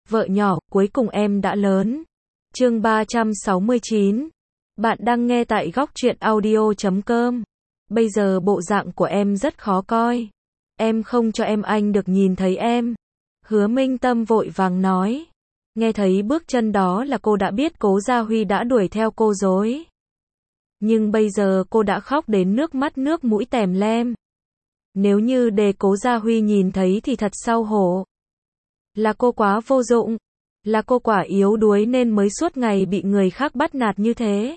Vợ nhỏ, cuối cùng em đã lớn. Chương 369. Bạn đang nghe tại góc truyện audio.com. Bây giờ bộ dạng của em rất khó coi. Em không cho anh được nhìn thấy em. Hứa Minh Tâm vội vàng nói. Nghe thấy bước chân đó là cô đã biết Cố Gia Huy đã đuổi theo cô rồi. Nhưng bây giờ cô đã khóc đến nước mắt nước mũi tèm lem. Nếu như để Cố Gia Huy nhìn thấy thì thật xấu hổ. Là cô quá vô dụng. Là cô quả yếu đuối nên mới suốt ngày bị người khác bắt nạt như thế.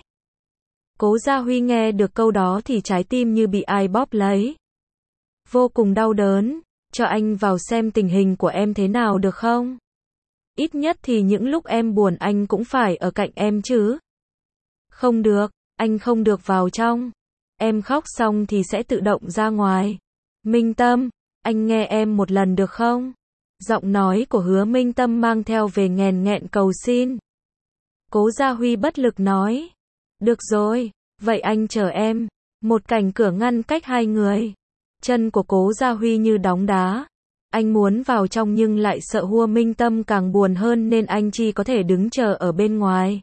Cố Gia Huy nghe được câu đó thì trái tim như bị ai bóp lấy. Vô cùng đau đớn. Cho anh vào xem tình hình của em thế nào được không? Ít nhất thì những lúc em buồn anh cũng phải ở cạnh em chứ. Không được, anh không được vào trong. Em khóc xong thì sẽ tự động ra ngoài. Minh Tâm, anh nghe em một lần được không? Giọng nói của Hứa Minh Tâm mang theo về nghèn nghẹn cầu xin. Cố Gia Huy bất lực nói. Được rồi, vậy anh chờ em. Một cảnh cửa ngăn cách hai người. Chân của Cố Gia Huy như đóng đá. Anh muốn vào trong nhưng lại sợ Hứa Minh Tâm càng buồn hơn nên anh chỉ có thể đứng chờ ở bên ngoài.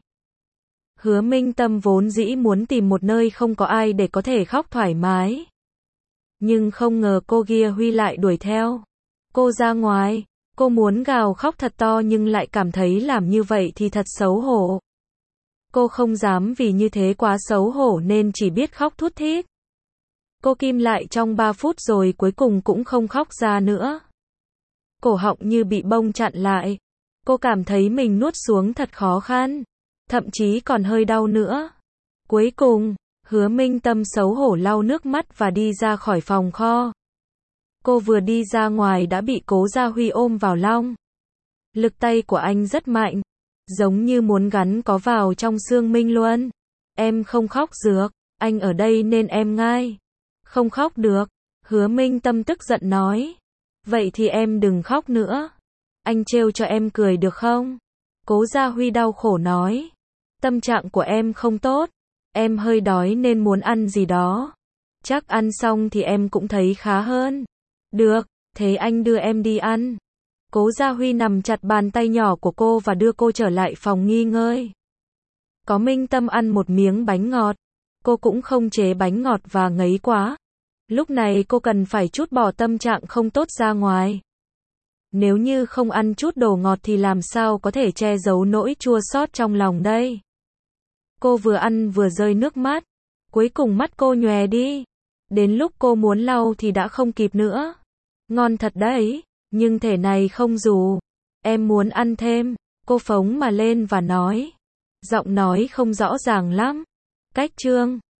Hứa Minh Tâm vốn dĩ muốn tìm một nơi không có ai để có thể khóc thoải mái. Nhưng không ngờ cô kia Huy lại đuổi theo. Cô ra ngoài, cô muốn gào khóc thật to nhưng lại cảm thấy làm như vậy thì thật xấu hổ. Cô không dám vì như thế quá xấu hổ nên chỉ biết khóc thút thít. Cô kim lại trong 3 phút rồi cuối cùng cũng không khóc ra nữa. Cổ họng như bị bông chặn lại. Cô cảm thấy mình nuốt xuống thật khó khăn. Thậm chí còn hơi đau nữa. Cuối cùng, Hứa Minh Tâm xấu hổ lau nước mắt và đi ra khỏi phòng kho. Cô vừa đi ra ngoài đã bị Cố Gia Huy ôm vào lòng. Lực tay của anh rất mạnh. Giống như muốn gắn có vào trong xương Minh luôn. Em không khóc được. Anh ở đây nên em ngai. Không khóc được. Hứa Minh Tâm tức giận nói. Vậy thì em đừng khóc nữa. Anh trêu cho em cười được không? Cố Gia Huy đau khổ nói. Tâm trạng của em không tốt. Em hơi đói nên muốn ăn gì đó. Chắc ăn xong thì em cũng thấy khá hơn. Được, thế anh đưa em đi ăn. Cố Gia Huy nằm chặt bàn tay nhỏ của cô và đưa cô trở lại phòng nghỉ ngơi. Có Minh Tâm ăn một miếng bánh ngọt. Cô cũng không chế bánh ngọt và ngấy quá. Lúc này cô cần phải trút bỏ tâm trạng không tốt ra ngoài. Nếu như không ăn chút đồ ngọt thì làm sao có thể che giấu nỗi chua xót trong lòng đây. Cô vừa ăn vừa rơi nước mắt. Cuối cùng mắt cô nhòe đi. Đến lúc cô muốn lau thì đã không kịp nữa. Ngon thật đấy, nhưng thể này không đủ. Em muốn ăn thêm. Cô phóng mà lên và nói. Giọng nói không rõ ràng lắm. Cách chương